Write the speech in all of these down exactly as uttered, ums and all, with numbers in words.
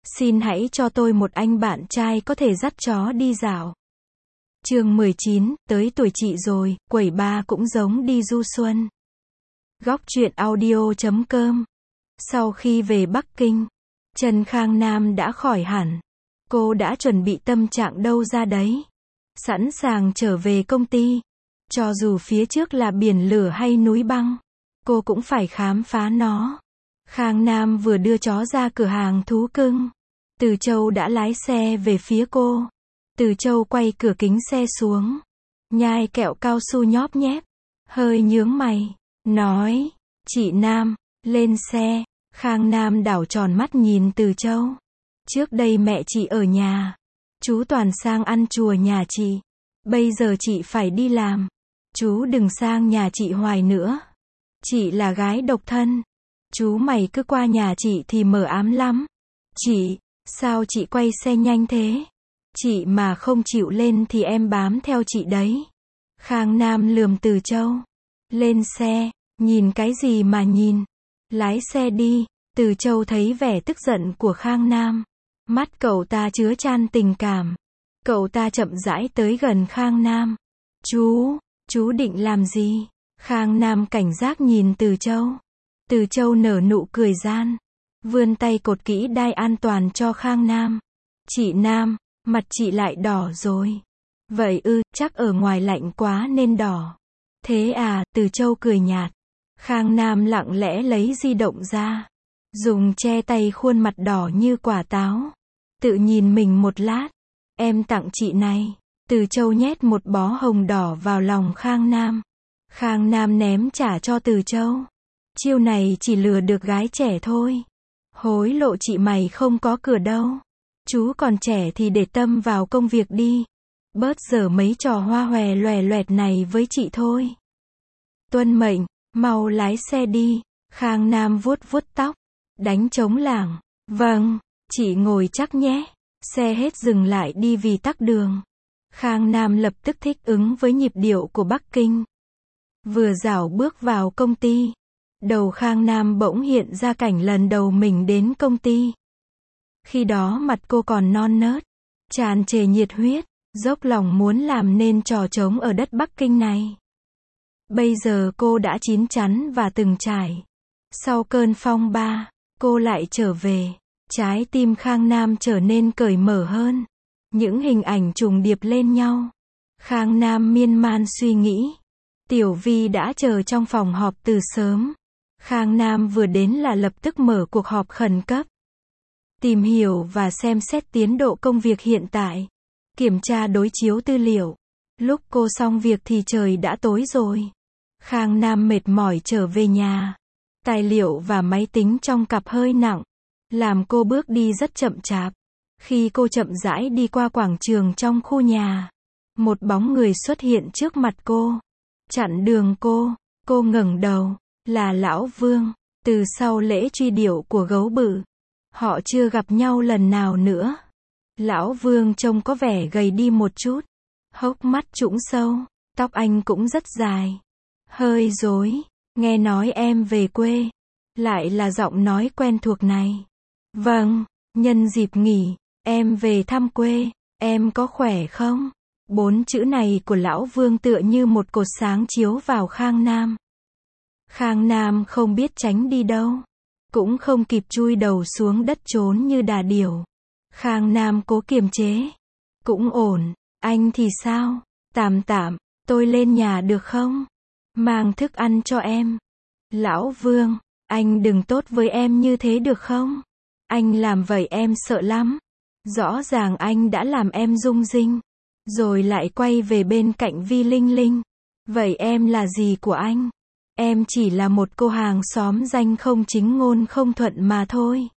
Xin hãy cho tôi một anh bạn trai có thể dắt chó đi dạo. Chương mười chín, tới tuổi chị rồi, quẩy ba cũng giống đi du xuân. Góc truyện audio chấm com. Sau khi về Bắc Kinh, Trần Khang Nam đã khỏi hẳn. Cô đã chuẩn bị tâm trạng đâu ra đấy. Sẵn sàng trở về công ty. Cho dù phía trước là biển lửa hay núi băng, cô cũng phải khám phá nó. Khang Nam vừa đưa chó ra cửa hàng thú cưng. Từ Châu đã lái xe về phía cô. Từ Châu quay cửa kính xe xuống. Nhai kẹo cao su nhóp nhép. Hơi nhướng mày. Nói, chị Nam, lên xe. Khang Nam đảo tròn mắt nhìn Từ Châu. Trước đây mẹ chị ở nhà. Chú toàn sang ăn chùa nhà chị. Bây giờ chị phải đi làm. Chú đừng sang nhà chị hoài nữa. Chị là gái độc thân. Chú mày cứ qua nhà chị thì mờ ám lắm. Chị, sao chị quay xe nhanh thế? Chị mà không chịu lên thì em bám theo chị đấy. Khang Nam lườm Từ Châu. Lên xe, nhìn cái gì mà nhìn? Lái xe đi. Từ Châu thấy vẻ tức giận của Khang Nam. Mắt cậu ta chứa chan tình cảm. Cậu ta chậm rãi tới gần Khang Nam. Chú, chú định làm gì? Khang Nam cảnh giác nhìn Từ Châu. Từ Châu nở nụ cười gian. Vươn tay cột kỹ đai an toàn cho Khang Nam. Chị Nam, mặt chị lại đỏ rồi. Vậy ư, chắc ở ngoài lạnh quá nên đỏ. Thế à, Từ Châu cười nhạt. Khang Nam lặng lẽ lấy di động ra. Dùng che tay khuôn mặt đỏ như quả táo. Tự nhìn mình một lát. Em tặng chị này. Từ Châu nhét một bó hồng đỏ vào lòng Khang Nam. Khang Nam ném trả cho Từ Châu. Chiêu này chỉ lừa được gái trẻ thôi. Hối lộ chị mày không có cửa đâu. Chú còn trẻ thì để tâm vào công việc đi. Bớt giở mấy trò hoa hòe loè loẹt này với chị thôi. Tuân mệnh, mau lái xe đi. Khang Nam vuốt vuốt tóc. Đánh trống lảng. Vâng, chị ngồi chắc nhé. Xe hết dừng lại đi vì tắc đường. Khang Nam lập tức thích ứng với nhịp điệu của Bắc Kinh. Vừa dảo bước vào công ty. Đầu Khang Nam bỗng hiện ra cảnh lần đầu mình đến công ty. Khi đó mặt cô còn non nớt, tràn trề nhiệt huyết, dốc lòng muốn làm nên trò trống ở đất Bắc Kinh này. Bây giờ cô đã chín chắn và từng trải. Sau cơn phong ba, cô lại trở về. Trái tim Khang Nam trở nên cởi mở hơn. Những hình ảnh trùng điệp lên nhau. Khang Nam miên man suy nghĩ. Tiểu Vi đã chờ trong phòng họp từ sớm. Khang Nam vừa đến là lập tức mở cuộc họp khẩn cấp. Tìm hiểu và xem xét tiến độ công việc hiện tại. Kiểm tra đối chiếu tư liệu. Lúc cô xong việc thì trời đã tối rồi. Khang Nam mệt mỏi trở về nhà. Tài liệu và máy tính trong cặp hơi nặng. Làm cô bước đi rất chậm chạp. Khi cô chậm rãi đi qua quảng trường trong khu nhà. Một bóng người xuất hiện trước mặt cô. Chặn đường cô. Cô ngẩng đầu. Là Lão Vương. Từ sau lễ truy điệu của gấu bự. Họ chưa gặp nhau lần nào nữa. Lão Vương trông có vẻ gầy đi một chút. Hốc mắt trũng sâu. Tóc anh cũng rất dài. Hơi rối. Nghe nói em về quê. Lại là giọng nói quen thuộc này. Vâng, nhân dịp nghỉ, em về thăm quê. Em có khỏe không? Bốn chữ này của Lão Vương tựa như một cột sáng chiếu vào Khang Nam. Khang Nam không biết tránh đi đâu. Cũng không kịp chui đầu xuống đất trốn như đà điểu. Khang Nam cố kiềm chế. Cũng ổn. Anh thì sao? Tạm tạm, tôi lên nhà được không? Mang thức ăn cho em. Lão Vương, anh đừng tốt với em như thế được không? Anh làm vậy em sợ lắm. Rõ ràng anh đã làm em rung rinh. Rồi lại quay về bên cạnh Vi Linh Linh. Vậy em là gì của anh? Em chỉ là một cô hàng xóm danh không chính ngôn không thuận mà thôi.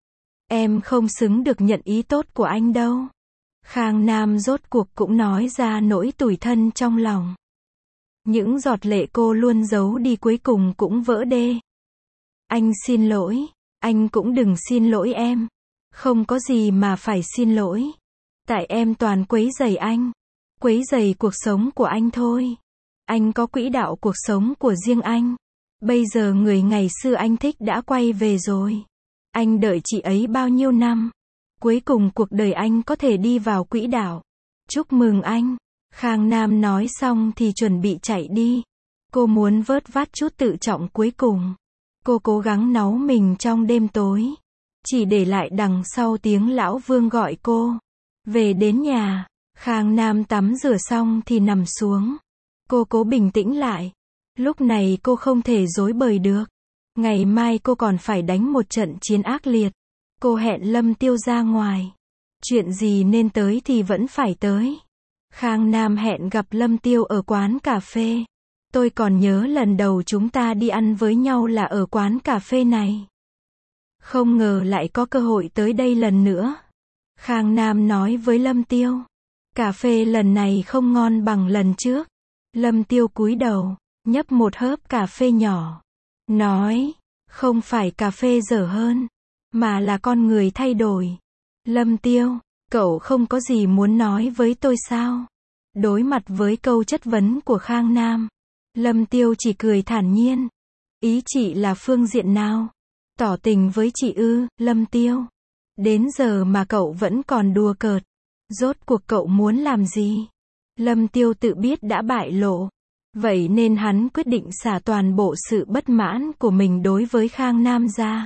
Em không xứng được nhận ý tốt của anh đâu. Khang Nam rốt cuộc cũng nói ra nỗi tủi thân trong lòng. Những giọt lệ cô luôn giấu đi cuối cùng cũng vỡ đê. Anh xin lỗi. Anh cũng đừng xin lỗi em. Không có gì mà phải xin lỗi. Tại em toàn quấy rầy anh. Quấy rầy cuộc sống của anh thôi. Anh có quỹ đạo cuộc sống của riêng anh. Bây giờ người ngày xưa anh thích đã quay về rồi. Anh đợi chị ấy bao nhiêu năm. Cuối cùng cuộc đời anh có thể đi vào quỹ đạo. Chúc mừng anh. Khang Nam nói xong thì chuẩn bị chạy đi. Cô muốn vớt vát chút tự trọng cuối cùng. Cô cố gắng náu mình trong đêm tối. Chỉ để lại đằng sau tiếng lão Vương gọi cô. Về đến nhà, Khang Nam tắm rửa xong thì nằm xuống. Cô cố bình tĩnh lại. Lúc này cô không thể dối bời được. Ngày mai cô còn phải đánh một trận chiến ác liệt. Cô hẹn Lâm Tiêu ra ngoài. Chuyện gì nên tới thì vẫn phải tới. Khang Nam hẹn gặp Lâm Tiêu ở quán cà phê. Tôi còn nhớ lần đầu chúng ta đi ăn với nhau là ở quán cà phê này. Không ngờ lại có cơ hội tới đây lần nữa. Khang Nam nói với Lâm Tiêu. Cà phê lần này không ngon bằng lần trước. Lâm Tiêu cúi đầu, nhấp một hớp cà phê nhỏ. Nói, không phải cà phê dở hơn, mà là con người thay đổi. Lâm Tiêu, cậu không có gì muốn nói với tôi sao? Đối mặt với câu chất vấn của Khang Nam, Lâm Tiêu chỉ cười thản nhiên. Ý chị là phương diện nào? Tỏ tình với chị ư, Lâm Tiêu. Đến giờ mà cậu vẫn còn đùa cợt. Rốt cuộc cậu muốn làm gì? Lâm Tiêu tự biết đã bại lộ. Vậy nên hắn quyết định xả toàn bộ sự bất mãn của mình đối với Khang Nam ra.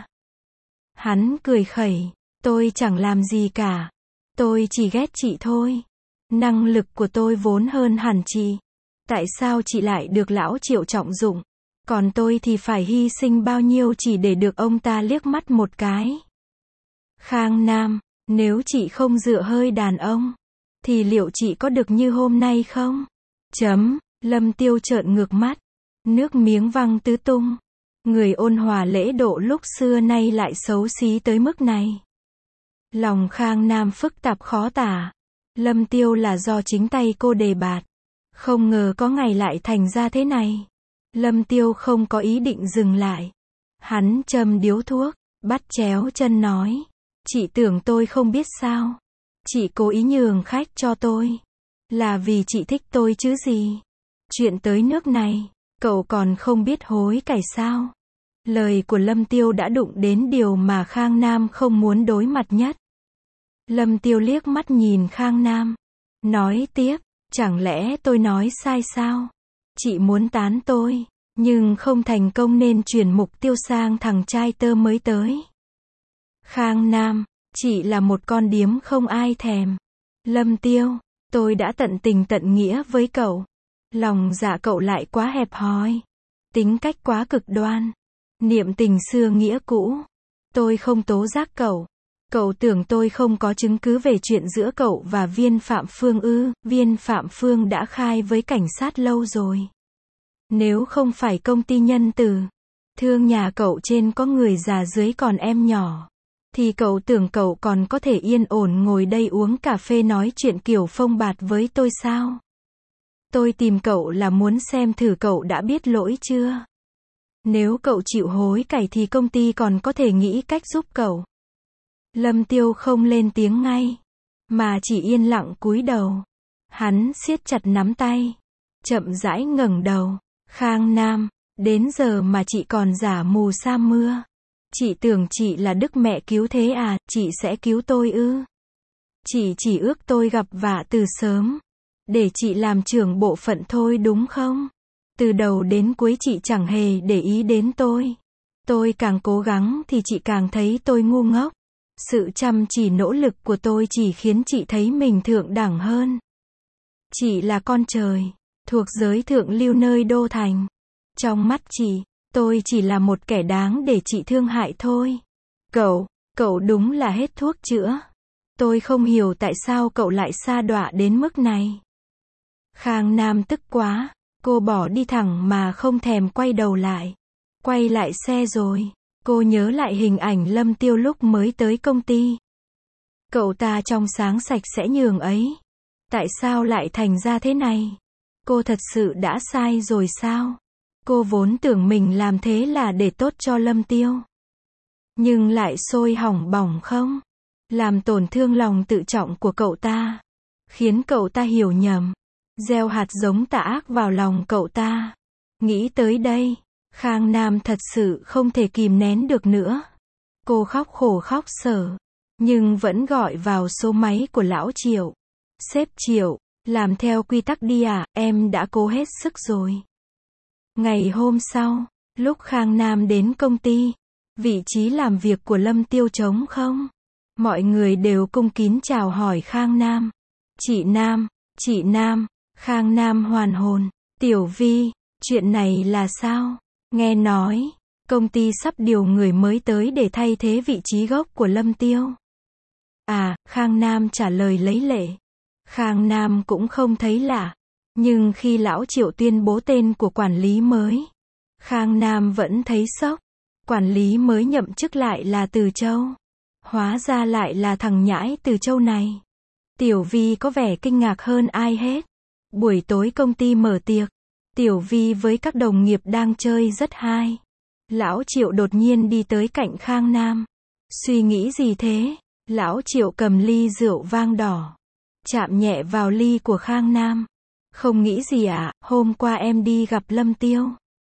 Hắn cười khẩy. Tôi chẳng làm gì cả. Tôi chỉ ghét chị thôi. Năng lực của tôi vốn hơn hẳn chị. Tại sao chị lại được lão Triệu trọng dụng? Còn tôi thì phải hy sinh bao nhiêu chỉ để được ông ta liếc mắt một cái? Khang Nam, nếu chị không dựa hơi đàn ông, thì liệu chị có được như hôm nay không? Chấm. Lâm Tiêu trợn ngược mắt. Nước miếng văng tứ tung. Người ôn hòa lễ độ lúc xưa nay lại xấu xí tới mức này. Lòng Khang Nam phức tạp khó tả. Lâm Tiêu là do chính tay cô đề bạt. Không ngờ có ngày lại thành ra thế này. Lâm Tiêu không có ý định dừng lại. Hắn châm điếu thuốc, bắt chéo chân nói. Chị tưởng tôi không biết sao? Chị cố ý nhường khách cho tôi. Là vì chị thích tôi chứ gì? Chuyện tới nước này, cậu còn không biết hối cải sao? Lời của Lâm Tiêu đã đụng đến điều mà Khang Nam không muốn đối mặt nhất. Lâm Tiêu liếc mắt nhìn Khang Nam. Nói tiếp, chẳng lẽ tôi nói sai sao? Chị muốn tán tôi, nhưng không thành công nên chuyển mục tiêu sang thằng trai tơ mới tới. Khang Nam, chị là một con điếm không ai thèm. Lâm Tiêu, tôi đã tận tình tận nghĩa với cậu. Lòng dạ cậu lại quá hẹp hòi. Tính cách quá cực đoan. Niệm tình xưa nghĩa cũ. Tôi không tố giác cậu. Cậu tưởng tôi không có chứng cứ về chuyện giữa cậu và Viên Phạm Phương ư? Viên Phạm Phương đã khai với cảnh sát lâu rồi. Nếu không phải công ty nhân từ, thương nhà cậu trên có người già dưới còn em nhỏ, thì cậu tưởng cậu còn có thể yên ổn ngồi đây uống cà phê nói chuyện kiểu phông bạt với tôi sao? Tôi tìm cậu là muốn xem thử cậu đã biết lỗi chưa. Nếu cậu chịu hối cải thì công ty còn có thể nghĩ cách giúp cậu. Lâm Tiêu không lên tiếng ngay, mà chỉ yên lặng cúi đầu. Hắn siết chặt nắm tay, chậm rãi ngẩng đầu. Khang Nam, đến giờ mà chị còn giả mù sa mưa. Chị tưởng chị là đức mẹ cứu thế à? Chị sẽ cứu tôi ư? Chị chỉ ước tôi gặp vạ từ sớm, để chị làm trưởng bộ phận thôi đúng không? Từ đầu đến cuối chị chẳng hề để ý đến tôi. Tôi càng cố gắng thì chị càng thấy tôi ngu ngốc. Sự chăm chỉ nỗ lực của tôi chỉ khiến chị thấy mình thượng đẳng hơn. Chị là con trời, thuộc giới thượng lưu nơi đô thành. Trong mắt chị, tôi chỉ là một kẻ đáng để chị thương hại thôi. Cậu, cậu đúng là hết thuốc chữa. Tôi không hiểu tại sao cậu lại sa đọa đến mức này. Khang Nam tức quá, cô bỏ đi thẳng mà không thèm quay đầu lại. Quay lại xe rồi, cô nhớ lại hình ảnh Lâm Tiêu lúc mới tới công ty. Cậu ta trong sáng sạch sẽ nhường ấy. Tại sao lại thành ra thế này? Cô thật sự đã sai rồi sao? Cô vốn tưởng mình làm thế là để tốt cho Lâm Tiêu. Nhưng lại sôi hỏng bỏng không? Làm tổn thương lòng tự trọng của cậu ta. Khiến cậu ta hiểu nhầm. Gieo hạt giống tà ác vào lòng cậu ta. Nghĩ tới đây, Khang Nam thật sự không thể kìm nén được nữa. Cô khóc khổ khóc sở. nhưng vẫn gọi vào số máy của lão Triệu. Sếp Triệu, làm theo quy tắc đi à, em đã cố hết sức rồi. Ngày hôm sau, lúc Khang Nam đến công ty, vị trí làm việc của Lâm Tiêu trống không. Mọi người đều cung kín chào hỏi Khang Nam. Chị Nam, chị Nam, Khang Nam hoàn hồn. Tiểu Vi, chuyện này là sao? Nghe nói, công ty sắp điều người mới tới để thay thế vị trí gốc của Lâm Tiêu. À, Khang Nam trả lời lấy lệ. Khang Nam cũng không thấy lạ. Nhưng khi lão Triệu tuyên bố tên của quản lý mới, Khang Nam vẫn thấy sốc. Quản lý mới nhậm chức lại là Từ Châu. Hóa ra lại là thằng nhãi Từ Châu này. Tiểu Vi có vẻ kinh ngạc hơn ai hết. Buổi tối công ty mở tiệc. Tiểu Vi với các đồng nghiệp đang chơi rất hay. Lão Triệu đột nhiên đi tới cạnh Khang Nam. Suy nghĩ gì thế? Lão Triệu cầm ly rượu vang đỏ. Chạm nhẹ vào ly của Khang Nam. Không nghĩ gì ạ, à, hôm qua em đi gặp Lâm Tiêu.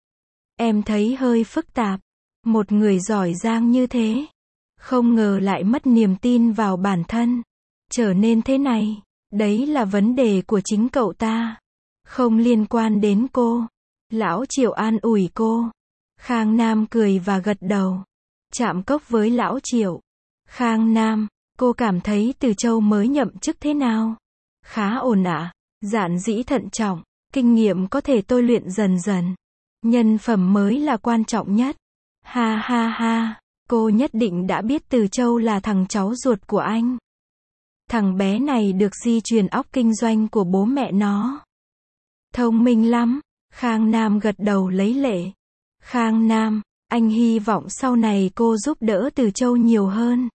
Em thấy hơi phức tạp. Một người giỏi giang như thế. Không ngờ lại mất niềm tin vào bản thân. Trở nên thế này. Đấy là vấn đề của chính cậu ta. Không liên quan đến cô. Lão Triệu an ủi cô. Khang Nam cười và gật đầu. Chạm cốc với lão Triệu. Khang Nam, cô cảm thấy Từ Châu mới nhậm chức thế nào? Khá ổn ạ. À? Dạn dĩ thận trọng. Kinh nghiệm có thể tôi luyện dần dần. Nhân phẩm mới là quan trọng nhất. Ha ha ha. Cô nhất định đã biết Từ Châu là thằng cháu ruột của anh. Thằng bé này được di truyền óc kinh doanh của bố mẹ nó. Thông minh lắm. Khang Nam gật đầu lấy lệ. Khang Nam, anh hy vọng sau này cô giúp đỡ Từ Châu nhiều hơn.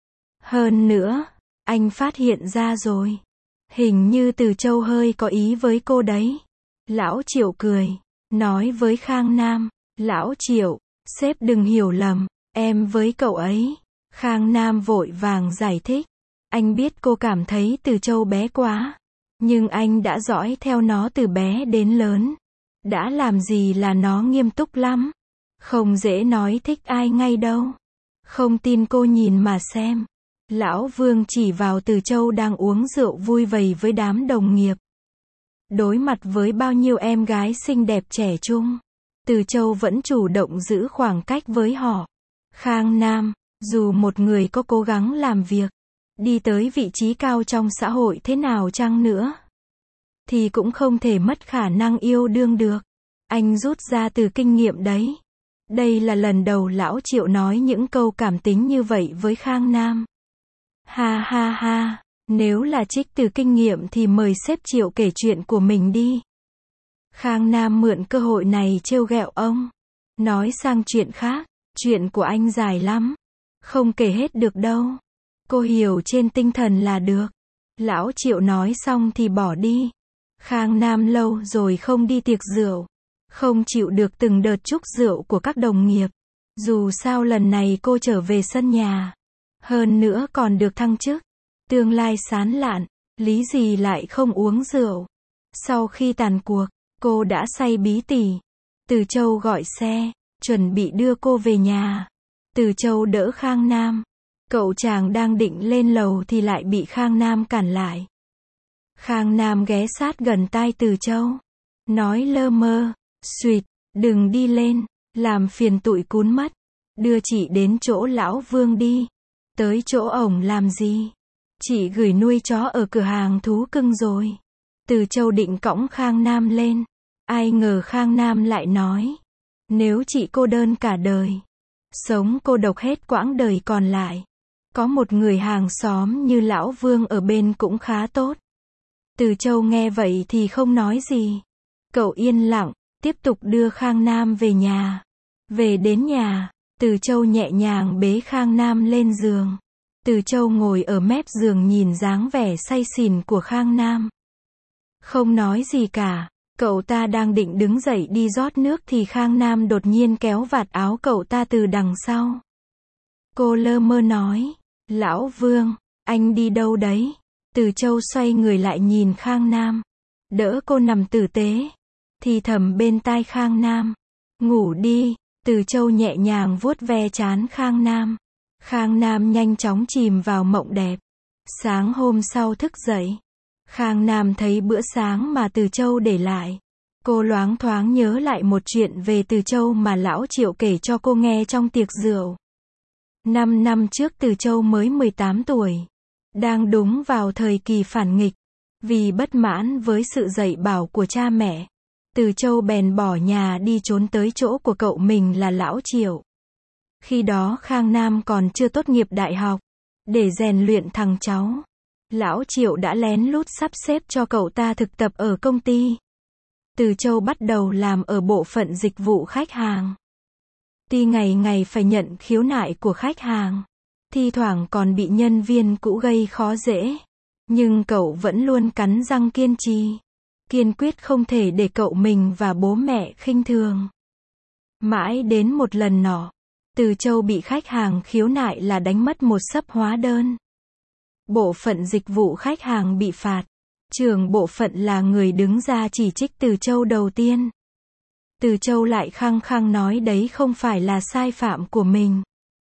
Hơn nữa, anh phát hiện ra rồi. Hình như Từ Châu hơi có ý với cô đấy. Lão Triệu cười. Nói với Khang Nam. Lão Triệu, sếp đừng hiểu lầm. Em với cậu ấy. Khang Nam vội vàng giải thích. Anh biết cô cảm thấy Từ Châu bé quá. Nhưng anh đã dõi theo nó từ bé đến lớn. Đã làm gì là nó nghiêm túc lắm. Không dễ nói thích ai ngay đâu. Không tin cô nhìn mà xem. Lão Vương chỉ vào Từ Châu đang uống rượu vui vầy với đám đồng nghiệp. Đối mặt với bao nhiêu em gái xinh đẹp trẻ trung, Từ Châu vẫn chủ động giữ khoảng cách với họ. Khang Nam, dù một người có cố gắng làm việc, đi tới vị trí cao trong xã hội thế nào chăng nữa, thì cũng không thể mất khả năng yêu đương được. Anh rút ra từ kinh nghiệm đấy. Đây là lần đầu lão Triệu nói những câu cảm tính như vậy với Khang Nam. Ha ha ha, nếu là trích từ kinh nghiệm thì mời sếp Triệu kể chuyện của mình đi. Khang Nam mượn cơ hội này trêu ghẹo ông. Nói sang chuyện khác, chuyện của anh dài lắm. Không kể hết được đâu. Cô hiểu trên tinh thần là được. Lão Triệu nói xong thì bỏ đi. Khang Nam lâu rồi không đi tiệc rượu. Không chịu được từng đợt chúc rượu của các đồng nghiệp. Dù sao lần này cô trở về sân nhà. Hơn nữa còn được thăng chức. Tương lai sáng lạn. Lý gì lại không uống rượu. Sau khi tàn cuộc, cô đã say bí tỉ. Từ Châu gọi xe, chuẩn bị đưa cô về nhà. Từ Châu đỡ Khang Nam. Cậu chàng đang định lên lầu thì lại bị Khang Nam cản lại. Khang Nam ghé sát gần tai Từ Châu. Nói lơ mơ. Xuyệt, đừng đi lên. Làm phiền tụi cún mất. Đưa chị đến chỗ lão Vương đi. Tới chỗ ổng làm gì? Chị gửi nuôi chó ở cửa hàng thú cưng rồi. Từ Châu định cõng Khang Nam lên. Ai ngờ Khang Nam lại nói. Nếu chị cô đơn cả đời. Sống cô độc hết quãng đời còn lại. Có một người hàng xóm như lão Vương ở bên cũng khá tốt. Từ Châu nghe vậy thì không nói gì. Cậu yên lặng, tiếp tục đưa Khang Nam về nhà. Về đến nhà, Từ Châu nhẹ nhàng bế Khang Nam lên giường. Từ Châu ngồi ở mép giường nhìn dáng vẻ say xỉn của Khang Nam. Không nói gì cả. Cậu ta đang định đứng dậy đi rót nước thì Khang Nam đột nhiên kéo vạt áo cậu ta từ đằng sau. Cô lơ mơ nói. Lão Vương, anh đi đâu đấy? Từ Châu xoay người lại nhìn Khang Nam. Đỡ cô nằm tử tế. Thì thầm bên tai Khang Nam. Ngủ đi. Từ Châu nhẹ nhàng vuốt ve trán Khang Nam. Khang Nam nhanh chóng chìm vào mộng đẹp. Sáng hôm sau thức dậy, Khang Nam thấy bữa sáng mà Từ Châu để lại. Cô loáng thoáng nhớ lại một chuyện về Từ Châu mà lão Triệu kể cho cô nghe trong tiệc rượu. Năm năm trước Từ Châu mới mười tám tuổi, đang đúng vào thời kỳ phản nghịch. Vì bất mãn với sự dạy bảo của cha mẹ, Từ Châu bèn bỏ nhà đi trốn tới chỗ của cậu mình là lão Triệu. Khi đó Khang Nam còn chưa tốt nghiệp đại học. Để rèn luyện thằng cháu, lão Triệu đã lén lút sắp xếp cho cậu ta thực tập ở công ty. Từ Châu bắt đầu làm ở bộ phận dịch vụ khách hàng. Tuy ngày ngày phải nhận khiếu nại của khách hàng, thi thoảng còn bị nhân viên cũ gây khó dễ, nhưng cậu vẫn luôn cắn răng kiên trì, kiên quyết không thể để cậu mình và bố mẹ khinh thường. Mãi đến một lần nọ, Từ Châu bị khách hàng khiếu nại là đánh mất một xấp hóa đơn. Bộ phận dịch vụ khách hàng bị phạt. Trưởng bộ phận là người đứng ra chỉ trích Từ Châu đầu tiên. Từ Châu lại khăng khăng nói đấy không phải là sai phạm của mình.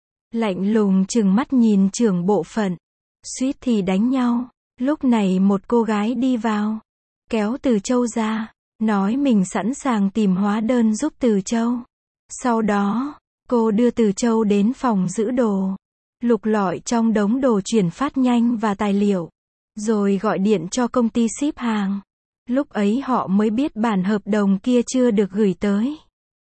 Lạnh lùng trừng mắt nhìn trưởng bộ phận. Suýt thì đánh nhau. Lúc này một cô gái đi vào, kéo Từ Châu ra, nói mình sẵn sàng tìm hóa đơn giúp Từ Châu. Sau đó, cô đưa Từ Châu đến phòng giữ đồ, lục lọi trong đống đồ chuyển phát nhanh và tài liệu, rồi gọi điện cho công ty ship hàng. Lúc ấy họ mới biết bản hợp đồng kia chưa được gửi tới.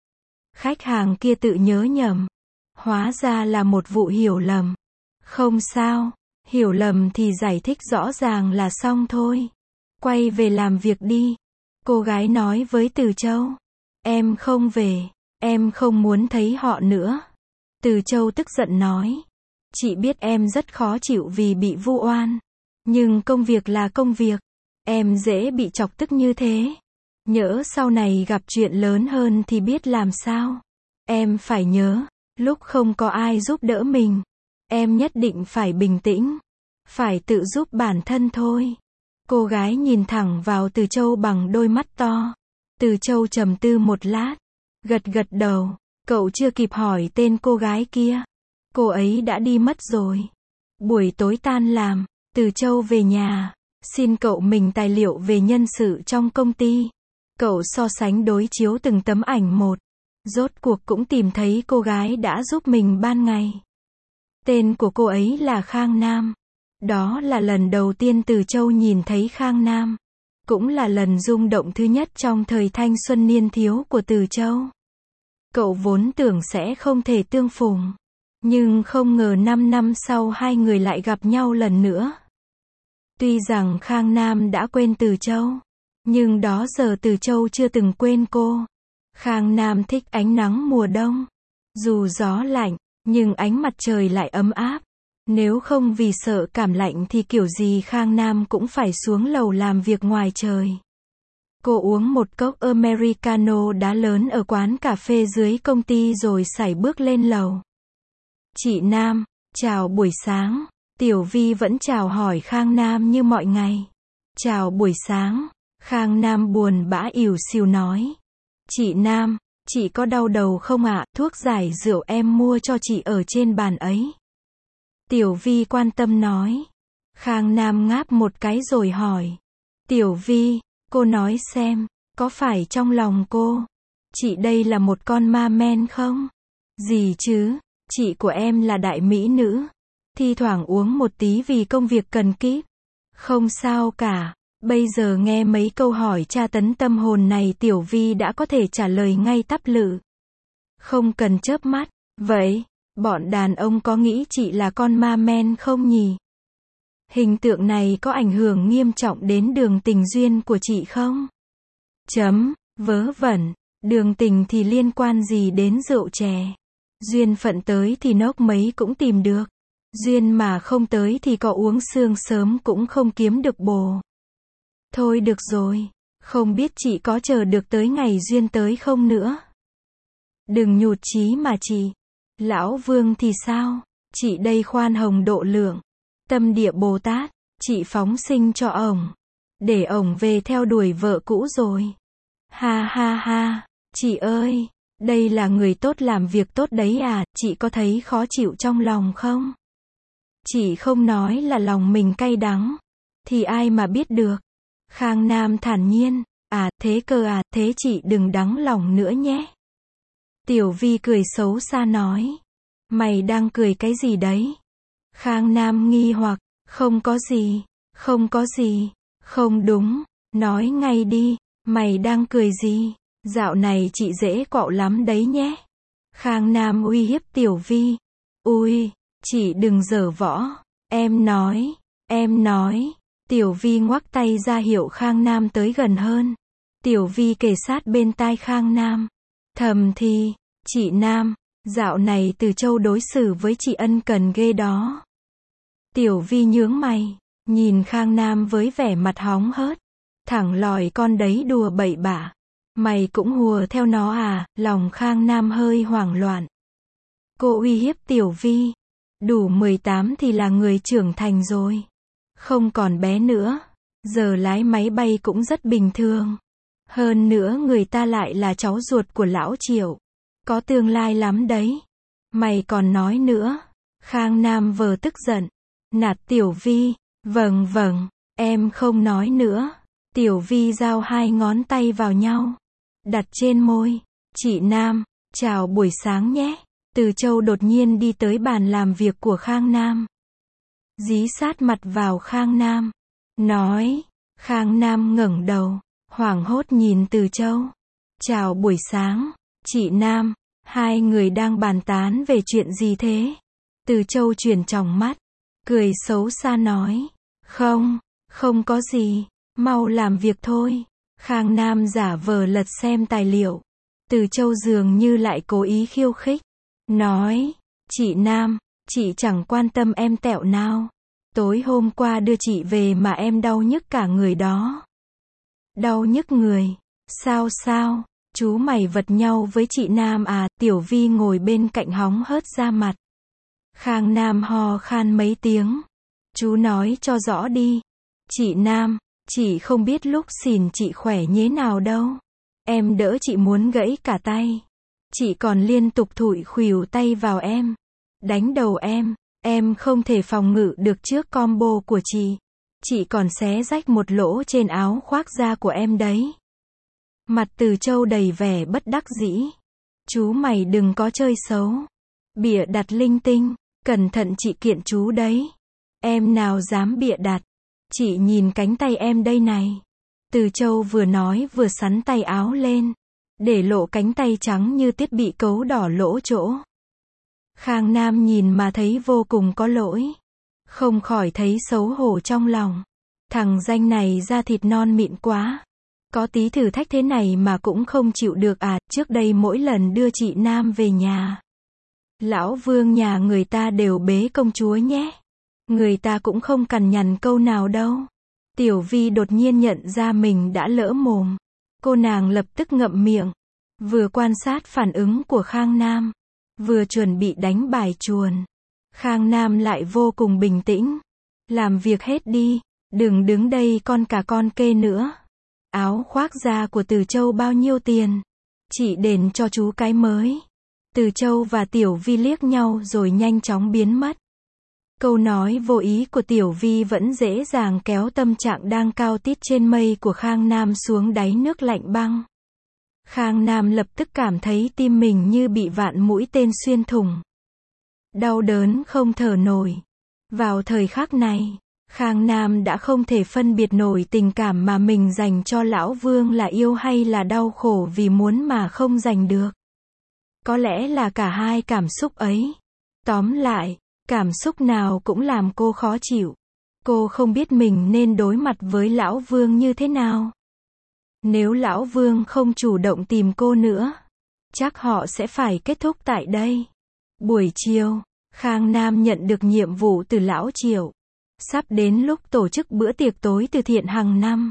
Khách hàng kia tự nhớ nhầm. Hóa ra là một vụ hiểu lầm. Không sao, hiểu lầm thì giải thích rõ ràng là xong thôi. Quay về làm việc đi. Cô gái nói với Từ Châu. Em không về, em không muốn thấy họ nữa. Từ Châu tức giận nói. Chị biết em rất khó chịu vì bị vu oan. Nhưng công việc là công việc. Em dễ bị chọc tức như thế. Nhỡ sau này gặp chuyện lớn hơn thì biết làm sao. Em phải nhớ, lúc không có ai giúp đỡ mình, em nhất định phải bình tĩnh. Phải tự giúp bản thân thôi. Cô gái nhìn thẳng vào Từ Châu bằng đôi mắt to. Từ Châu trầm tư một lát, gật gật đầu. Cậu chưa kịp hỏi tên cô gái kia, cô ấy đã đi mất rồi. Buổi tối tan làm, Từ Châu về nhà, xin cậu mình tài liệu về nhân sự trong công ty. Cậu so sánh đối chiếu từng tấm ảnh một. Rốt cuộc cũng tìm thấy cô gái đã giúp mình ban ngày. Tên của cô ấy là Khang Nam. Đó là lần đầu tiên Từ Châu nhìn thấy Khang Nam. Cũng là lần rung động thứ nhất trong thời thanh xuân niên thiếu của Từ Châu. Cậu vốn tưởng sẽ không thể tương phùng. Nhưng không ngờ năm năm sau hai người lại gặp nhau lần nữa. Tuy rằng Khang Nam đã quên Từ Châu, nhưng đó giờ Từ Châu chưa từng quên cô. Khang Nam thích ánh nắng mùa đông. Dù gió lạnh, nhưng ánh mặt trời lại ấm áp. Nếu không vì sợ cảm lạnh thì kiểu gì Khang Nam cũng phải xuống lầu làm việc ngoài trời. Cô uống một cốc Americano đá lớn ở quán cà phê dưới công ty rồi sải bước lên lầu. Chị Nam, chào buổi sáng. Tiểu Vi vẫn chào hỏi Khang Nam như mọi ngày. Chào buổi sáng. Khang Nam buồn bã ỉu xìu nói. Chị Nam, chị có đau đầu không ạ? Thuốc giải rượu em mua cho chị ở trên bàn ấy. Tiểu Vi quan tâm nói. Khang Nam ngáp một cái rồi hỏi. Tiểu Vi, cô nói xem, có phải trong lòng cô, chị đây là một con ma men không? Gì chứ, chị của em là đại mỹ nữ. Thi thoảng uống một tí vì công việc cần kíp. Không sao cả. Bây giờ nghe mấy câu hỏi tra tấn tâm hồn này Tiểu Vi đã có thể trả lời ngay tắp lự. Không cần chớp mắt. Vậy, bọn đàn ông có nghĩ chị là con ma men không nhỉ? Hình tượng này có ảnh hưởng nghiêm trọng đến đường tình duyên của chị không? Chấm, vớ vẩn, đường tình thì liên quan gì đến rượu chè? Duyên phận tới thì nốc mấy cũng tìm được. Duyên mà không tới thì có uống sương sớm cũng không kiếm được bồ. Thôi được rồi, không biết chị có chờ được tới ngày duyên tới không nữa. Đừng nhụt chí mà chị. Lão Vương thì sao? Chị đây khoan hồng độ lượng. Tâm địa Bồ Tát, chị phóng sinh cho ổng. Để ổng về theo đuổi vợ cũ rồi. Ha ha ha, chị ơi, Đây là người tốt làm việc tốt đấy à, chị có thấy khó chịu trong lòng không? Chị không nói là lòng mình cay đắng, thì ai mà biết được. Khang Nam thản nhiên, à, thế cơ à, thế chị đừng đắng lòng nữa nhé. Tiểu Vi cười xấu xa nói, mày đang cười cái gì đấy? Khang Nam nghi hoặc, không có gì, không có gì, không đúng, nói ngay đi, mày đang cười gì? Dạo này chị dễ quạo lắm đấy nhé. Khang Nam uy hiếp Tiểu Vi, ui, chị đừng giở võ, em nói, em nói. Tiểu Vi ngoắc tay ra hiệu Khang Nam tới gần hơn. Tiểu Vi kề sát bên tai Khang Nam, thầm thì, chị Nam, dạo này Từ Châu đối xử với chị ân cần ghê đó. Tiểu Vi nhướng mày, nhìn Khang Nam với vẻ mặt hóng hớt, thẳng lòi con đấy đùa bậy bạ. Mày cũng hùa theo nó à? Lòng Khang Nam hơi hoảng loạn. Cô uy hiếp Tiểu Vi, đủ mười tám thì là người trưởng thành rồi, không còn bé nữa, giờ lái máy bay cũng rất bình thường. Hơn nữa người ta lại là cháu ruột của lão Triệu, có tương lai lắm đấy. Mày còn nói nữa. Khang Nam vờ tức giận, nạt Tiểu Vi, vâng vâng, em không nói nữa. Tiểu Vi giao hai ngón tay vào nhau, đặt trên môi. Chị Nam, chào buổi sáng nhé. Từ Châu đột nhiên đi tới bàn làm việc của Khang Nam, dí sát mặt vào Khang Nam, nói. Khang Nam ngẩng đầu, hoảng hốt nhìn Từ Châu. Chào buổi sáng, chị Nam, hai người đang bàn tán về chuyện gì thế? Từ Châu chuyển tròng mắt, cười xấu xa nói, không, không có gì, mau làm việc thôi. Khang Nam giả vờ lật xem tài liệu. Từ Châu dường như lại cố ý khiêu khích, nói, chị Nam, chị chẳng quan tâm em tẹo nào. Tối hôm qua đưa chị về mà em đau nhức cả người đó. Đau nhức người? Sao sao? Chú mày vật nhau với chị Nam à? Tiểu Vi ngồi bên cạnh hóng hớt ra mặt. Khang Nam ho khan mấy tiếng. Chú nói cho rõ đi. Chị Nam, chị không biết lúc xỉn chị khỏe nhé nào đâu. Em đỡ chị muốn gãy cả tay. Chị còn liên tục thụi khuỷu tay vào em, đánh đầu em. Em không thể phòng ngự được trước combo của chị. Chị còn xé rách một lỗ trên áo khoác da của em đấy. Mặt Từ Châu đầy vẻ bất đắc dĩ. Chú mày đừng có chơi xấu, bịa đặt linh tinh, cẩn thận chị kiện chú đấy. Em nào dám bịa đặt. Chị nhìn cánh tay em đây này. Từ Châu vừa nói vừa xắn tay áo lên, để lộ cánh tay trắng như tiết bị cấu đỏ lỗ chỗ. Khang Nam nhìn mà thấy vô cùng có lỗi, không khỏi thấy xấu hổ trong lòng. Thằng danh này da thịt non mịn quá, có tí thử thách thế này mà cũng không chịu được à? Trước đây mỗi lần đưa chị Nam về nhà, lão Vương nhà người ta đều bế công chúa nhé. Người ta cũng không cằn nhằn câu nào đâu. Tiểu Vi đột nhiên nhận ra mình đã lỡ mồm. Cô nàng lập tức ngậm miệng, vừa quan sát phản ứng của Khang Nam, vừa chuẩn bị đánh bài chuồn. Khang Nam lại vô cùng bình tĩnh. Làm việc hết đi, đừng đứng đây con cả con kê nữa. Áo khoác da của Từ Châu bao nhiêu tiền? Chị đền cho chú cái mới. Từ Châu và Tiểu Vi liếc nhau rồi nhanh chóng biến mất. Câu nói vô ý của Tiểu Vi vẫn dễ dàng kéo tâm trạng đang cao tít trên mây của Khang Nam xuống đáy nước lạnh băng. Khang Nam lập tức cảm thấy tim mình như bị vạn mũi tên xuyên thủng, đau đớn không thở nổi. Vào thời khắc này, Khang Nam đã không thể phân biệt nổi tình cảm mà mình dành cho lão Vương là yêu hay là đau khổ vì muốn mà không giành được. Có lẽ là cả hai cảm xúc ấy. Tóm lại, cảm xúc nào cũng làm cô khó chịu. Cô không biết mình nên đối mặt với lão Vương như thế nào. Nếu lão Vương không chủ động tìm cô nữa, chắc họ sẽ phải kết thúc tại đây. Buổi chiều, Khang Nam nhận được nhiệm vụ từ lão Triệu. Sắp đến lúc tổ chức bữa tiệc tối từ thiện hàng năm.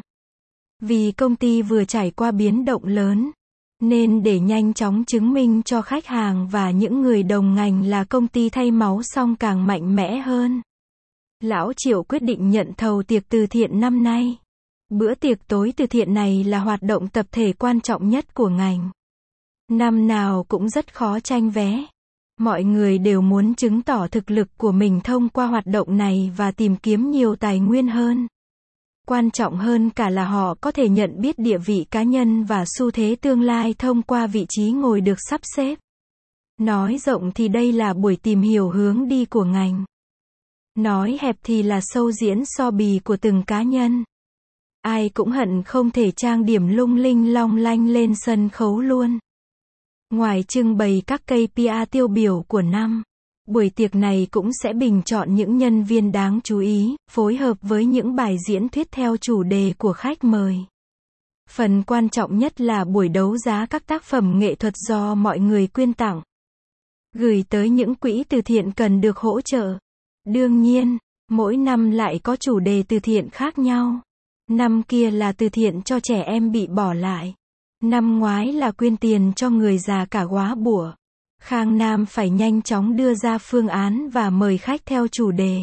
Vì công ty vừa trải qua biến động lớn, nên để nhanh chóng chứng minh cho khách hàng và những người đồng ngành là công ty thay máu xong càng mạnh mẽ hơn, lão Triệu quyết định nhận thầu tiệc từ thiện năm nay. Bữa tiệc tối từ thiện này là hoạt động tập thể quan trọng nhất của ngành, Năm nào cũng rất khó tranh vé. Mọi người đều muốn chứng tỏ thực lực của mình thông qua hoạt động này và tìm kiếm nhiều tài nguyên hơn. Quan trọng hơn cả là họ có thể nhận biết địa vị cá nhân và xu thế tương lai thông qua vị trí ngồi được sắp xếp. Nói rộng thì đây là buổi tìm hiểu hướng đi của ngành. Nói hẹp thì là show diễn so bì của từng cá nhân. Ai cũng hận không thể trang điểm lung linh long lanh lên sân khấu luôn. Ngoài trưng bày các ca pê i tiêu biểu của năm, buổi tiệc này cũng sẽ bình chọn những nhân viên đáng chú ý, phối hợp với những bài diễn thuyết theo chủ đề của khách mời. Phần quan trọng nhất là buổi đấu giá các tác phẩm nghệ thuật do mọi người quyên tặng, gửi tới những quỹ từ thiện cần được hỗ trợ. Đương nhiên, mỗi năm lại có chủ đề từ thiện khác nhau. Năm kia là từ thiện cho trẻ em bị bỏ lại. Năm ngoái là quyên tiền cho người già cả góa bủa. Khang Nam phải nhanh chóng đưa ra phương án và mời khách theo chủ đề.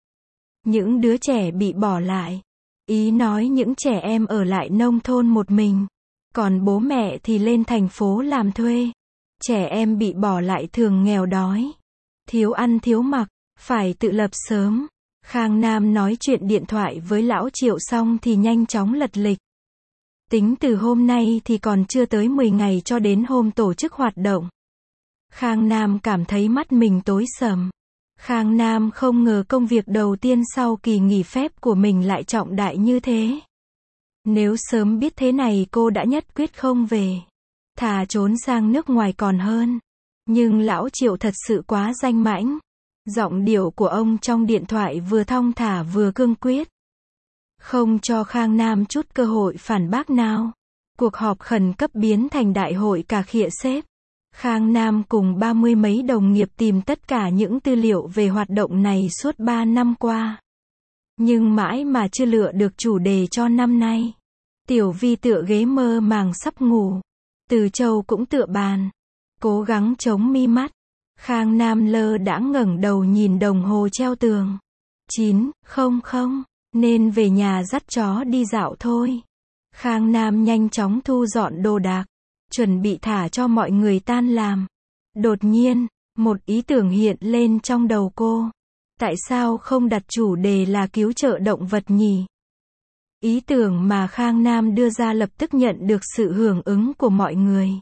Những đứa trẻ bị bỏ lại. Ý nói những trẻ em ở lại nông thôn một mình. Còn bố mẹ thì lên thành phố làm thuê. Trẻ em bị bỏ lại thường nghèo đói, thiếu ăn thiếu mặc, phải tự lập sớm. Khang Nam nói chuyện điện thoại với lão Triệu xong thì nhanh chóng lật lịch. Tính từ hôm nay thì còn chưa tới mười ngày cho đến hôm tổ chức hoạt động. Khang Nam cảm thấy mắt mình tối sầm. Khang Nam không ngờ công việc đầu tiên sau kỳ nghỉ phép của mình lại trọng đại như thế. Nếu sớm biết thế này cô đã nhất quyết không về. Thà trốn sang nước ngoài còn hơn. Nhưng lão Triệu thật sự quá danh mãnh. Giọng điệu của ông trong điện thoại vừa thong thả vừa cương quyết. Không cho Khang Nam chút cơ hội phản bác nào. Cuộc họp khẩn cấp biến thành đại hội cả khịa xếp. Khang Nam cùng ba mươi mấy đồng nghiệp tìm tất cả những tư liệu về hoạt động này suốt ba năm qua. Nhưng mãi mà chưa lựa được chủ đề cho năm nay. Tiểu Vi tựa ghế mơ màng sắp ngủ. Từ Châu cũng tựa bàn, cố gắng chống mi mắt. Khang Nam lơ đãng ngẩng đầu nhìn đồng hồ treo tường. chín, không không, nên về nhà dắt chó đi dạo thôi. Khang Nam nhanh chóng thu dọn đồ đạc, chuẩn bị thả cho mọi người tan làm. Đột nhiên, một ý tưởng hiện lên trong đầu cô. Tại sao không đặt chủ đề là cứu trợ động vật nhỉ? Ý tưởng mà Khang Nam đưa ra lập tức nhận được sự hưởng ứng của mọi người.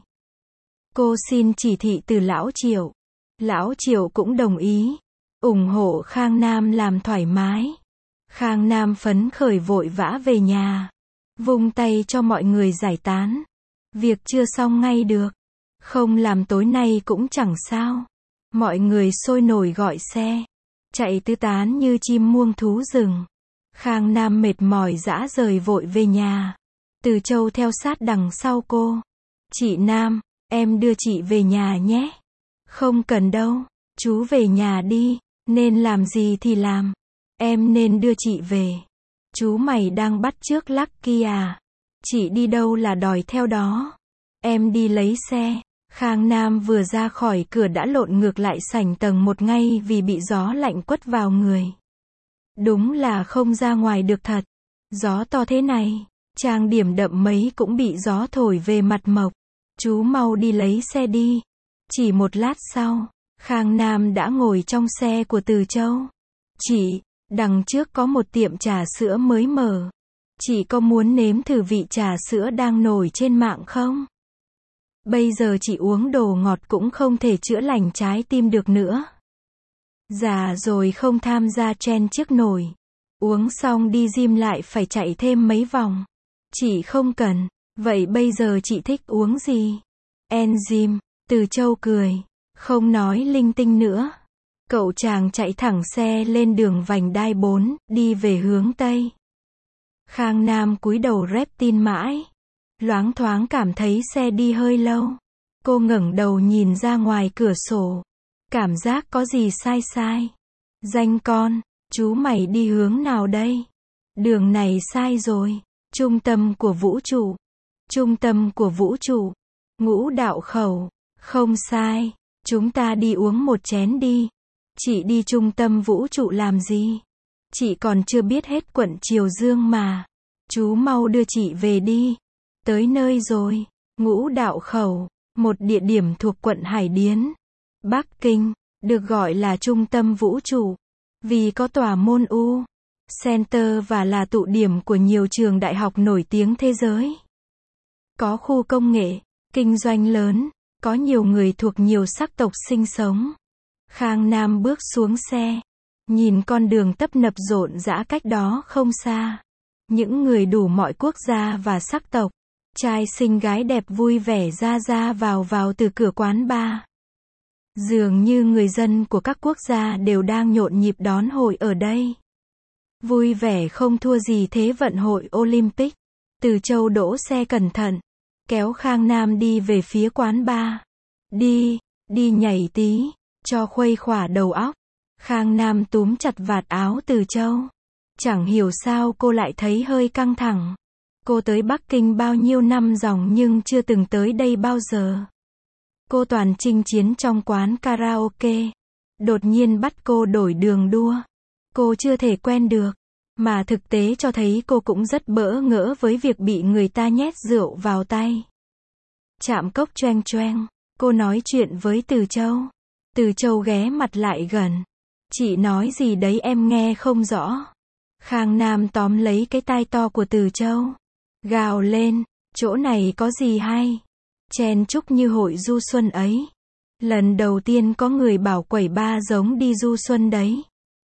Cô xin chỉ thị từ lão Triệu. Lão Triệu cũng đồng ý, ủng hộ Khang Nam làm thoải mái. Khang Nam phấn khởi vội vã về nhà, vung tay cho mọi người giải tán. Việc chưa xong ngay được, không làm tối nay cũng chẳng sao. Mọi người sôi nổi gọi xe, chạy tứ tán như chim muông thú rừng. Khang Nam mệt mỏi dã rời vội về nhà. Từ Châu theo sát đằng sau cô. Chị Nam, em đưa chị về nhà nhé. Không cần đâu, chú về nhà đi, nên làm gì thì làm. Em nên đưa chị về. Chú mày đang bắt chước Lucky à? Chị đi đâu là đòi theo đó. Em đi lấy xe. Khang Nam vừa ra khỏi cửa đã lộn ngược lại sảnh tầng một ngay vì bị gió lạnh quất vào người. Đúng là không ra ngoài được thật. Gió to thế này, trang điểm đậm mấy cũng bị gió thổi về mặt mộc. Chú mau đi lấy xe đi. Chỉ một lát sau, Khang Nam đã ngồi trong xe của Từ Châu. Chị, đằng trước có một tiệm trà sữa mới mở. Chị có muốn nếm thử vị trà sữa đang nổi trên mạng không? Bây giờ chị uống đồ ngọt cũng không thể chữa lành trái tim được nữa. Già rồi không tham gia trend chiếc nổi. Uống xong đi gym lại phải chạy thêm mấy vòng. Chị không cần. Vậy bây giờ chị thích uống gì? Enzyme. Từ Châu cười. Không nói linh tinh nữa. Cậu chàng chạy thẳng xe lên đường vành đai bốn, đi về hướng Tây. Khang Nam cúi đầu rep tin mãi. Loáng thoáng cảm thấy xe đi hơi lâu. Cô ngẩng đầu nhìn ra ngoài cửa sổ. Cảm giác có gì sai sai. Danh con, chú mày đi hướng nào đây? Đường này sai rồi. Trung tâm của vũ trụ. Trung tâm của vũ trụ. Ngũ đạo khẩu. Không sai. Chúng ta đi uống một chén đi. Chị đi trung tâm vũ trụ làm gì? Chị còn chưa biết hết quận Triều Dương mà. Chú mau đưa chị về đi. Tới nơi rồi. Ngũ đạo khẩu. một địa điểm thuộc quận Hải Điến, Bắc Kinh, được gọi là trung tâm vũ trụ, vì có tòa Moon U Center và là tụ điểm của nhiều trường đại học nổi tiếng thế giới. Có khu công nghệ, kinh doanh lớn, có nhiều người thuộc nhiều sắc tộc sinh sống. Khang Nam bước xuống xe, nhìn con đường tấp nập rộn rã cách đó không xa. Những người đủ mọi quốc gia và sắc tộc, trai xinh gái đẹp vui vẻ ra ra vào vào từ cửa quán bar. Dường như người dân của các quốc gia đều đang nhộn nhịp đón hội ở đây. Vui vẻ không thua gì Thế vận hội Olympic. Từ Châu đỗ xe cẩn thận, kéo Khang Nam đi về phía quán bar. Đi, đi nhảy tí, cho khuây khỏa đầu óc. Khang Nam túm chặt vạt áo Từ Châu. Chẳng hiểu sao cô lại thấy hơi căng thẳng. Cô tới Bắc Kinh bao nhiêu năm dòng nhưng chưa từng tới đây bao giờ. Cô toàn chinh chiến trong quán karaoke. Đột nhiên bắt cô đổi đường đua. Cô chưa thể quen được. Mà thực tế cho thấy cô cũng rất bỡ ngỡ với việc bị người ta nhét rượu vào tay. Chạm cốc choeng choeng. Cô nói chuyện với Từ Châu. Từ Châu ghé mặt lại gần. Chị nói gì đấy em nghe không rõ. Khang Nam tóm lấy cái tai to của Từ Châu. Gào lên, chỗ này có gì hay? Chen chúc như hội du xuân ấy. Lần đầu tiên có người bảo quẩy ba giống đi du xuân đấy.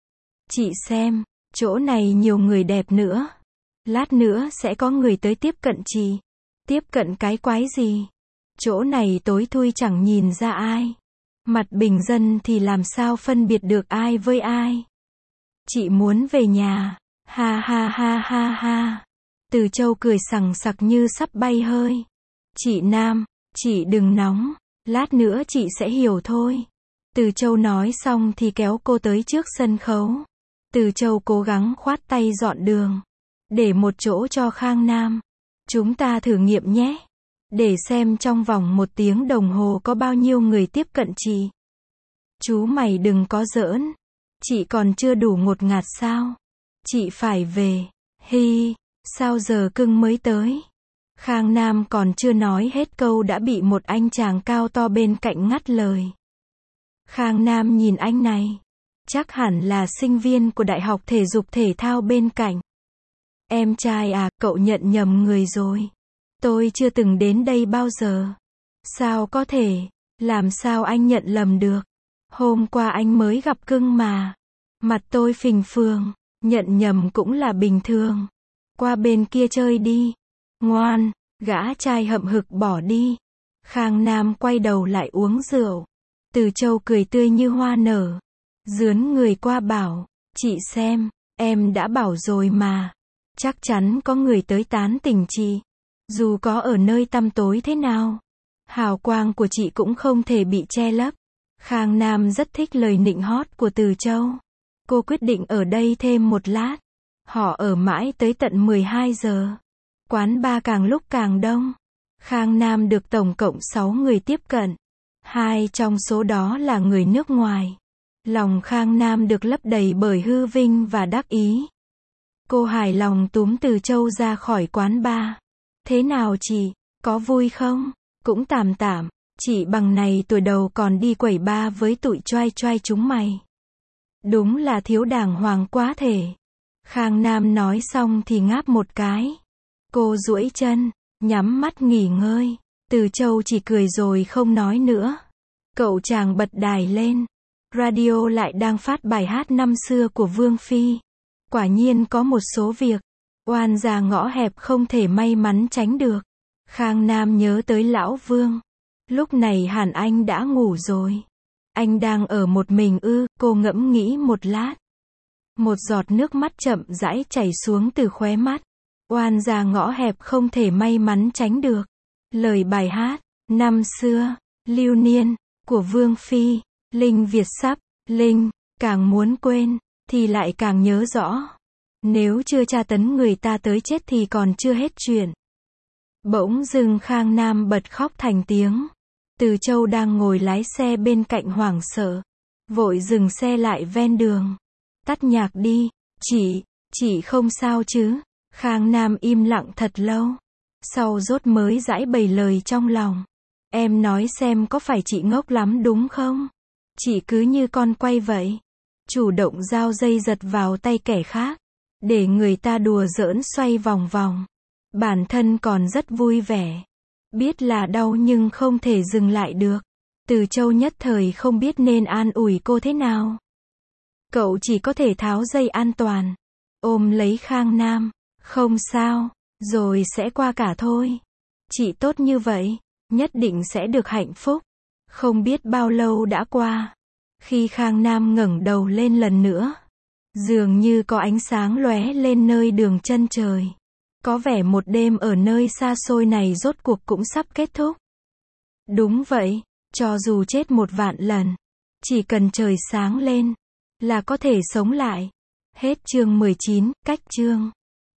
Chị xem, chỗ này nhiều người đẹp nữa. Lát nữa sẽ có người tới tiếp cận chị. Tiếp cận cái quái gì? Chỗ này tối thui chẳng nhìn ra ai. Mặt bình dân thì làm sao phân biệt được ai với ai. Chị muốn về nhà. Ha ha ha ha ha. Từ Châu cười sằng sặc như sắp bay hơi. Chị Nam, chị đừng nóng. Lát nữa chị sẽ hiểu thôi. Từ Châu nói xong thì kéo cô tới trước sân khấu. Từ Châu cố gắng khoát tay dọn đường. Để một chỗ cho Khang Nam. Chúng ta thử nghiệm nhé. Để xem trong vòng một tiếng đồng hồ có bao nhiêu người tiếp cận chị. Chú mày đừng có giỡn. Chị còn chưa đủ ngột ngạt sao? Chị phải về. Hi, sao giờ cưng mới tới? Khang Nam còn chưa nói hết câu đã bị một anh chàng cao to bên cạnh ngắt lời. Khang Nam nhìn anh này. Chắc hẳn là sinh viên của Đại học Thể dục Thể thao bên cạnh. Em trai à, cậu nhận nhầm người rồi. Tôi chưa từng đến đây bao giờ. Sao có thể? Làm sao anh nhận lầm được? Hôm qua anh mới gặp cưng mà. Mặt tôi phình phường. Nhận nhầm cũng là bình thường. Qua bên kia chơi đi. Ngoan, gã trai hậm hực bỏ đi. Khang Nam quay đầu lại uống rượu. Từ Châu cười tươi như hoa nở. Dướn người qua bảo, chị xem, em đã bảo rồi mà. Chắc chắn có người tới tán tỉnh chị. Dù có ở nơi tăm tối thế nào. Hào quang của chị cũng không thể bị che lấp. Khang Nam rất thích lời nịnh hót của Từ Châu. Cô quyết định ở đây thêm một lát. Họ ở mãi tới tận mười hai giờ. Quán bar càng lúc càng đông. Khang Nam được tổng cộng sáu người tiếp cận. Hai trong số đó là người nước ngoài. Lòng Khang Nam được lấp đầy bởi hư vinh và đắc ý. Cô hài lòng túm Từ Châu ra khỏi quán bar. Thế nào chị, có vui không? Cũng tạm tạm, chị bằng này tuổi đầu còn đi quẩy bar với tụi choai choai chúng mày. Đúng là thiếu đàng hoàng quá thể. Khang Nam nói xong thì ngáp một cái. Cô duỗi chân, nhắm mắt nghỉ ngơi. Từ Châu chỉ cười rồi không nói nữa. Cậu chàng bật đài lên. Radio lại đang phát bài hát năm xưa của Vương Phi. Quả nhiên có một số việc, oan gia ngõ hẹp không thể may mắn tránh được. Khang Nam nhớ tới lão Vương. Lúc này hẳn anh đã ngủ rồi. Anh đang ở một mình ư? Cô ngẫm nghĩ một lát. Một giọt nước mắt chậm rãi chảy xuống từ khóe mắt. Oan gia ngõ hẹp không thể may mắn tránh được. Lời bài hát, năm xưa, lưu niên, của Vương Phi. Linh Việt sắp, Linh, càng muốn quên, thì lại càng nhớ rõ. Nếu chưa tra tấn người ta tới chết thì còn chưa hết chuyện. Bỗng dưng Khang Nam bật khóc thành tiếng. Từ Châu đang ngồi lái xe bên cạnh hoảng sợ. Vội dừng xe lại ven đường. Tắt nhạc đi, chị, chị không sao chứ? Khang Nam im lặng thật lâu. Sau rốt mới giãi bày lời trong lòng. Em nói xem có phải chị ngốc lắm đúng không? Chị cứ như con quay vậy. Chủ động giao dây giật vào tay kẻ khác. Để người ta đùa giỡn xoay vòng vòng. Bản thân còn rất vui vẻ. Biết là đau nhưng không thể dừng lại được. Từ Châu nhất thời không biết nên an ủi cô thế nào. Cậu chỉ có thể tháo dây an toàn. Ôm lấy Khang Nam. Không sao. Rồi sẽ qua cả thôi. Chị tốt như vậy. Nhất định sẽ được hạnh phúc. Không biết bao lâu đã qua. Khi Khang Nam ngẩng đầu lên lần nữa. Dường như có ánh sáng lóe lên nơi đường chân trời. Có vẻ một đêm ở nơi xa xôi này rốt cuộc cũng sắp kết thúc. Đúng vậy. Cho dù chết một vạn lần. Chỉ cần trời sáng lên. Là có thể sống lại. Hết chương mười chín, cách chương.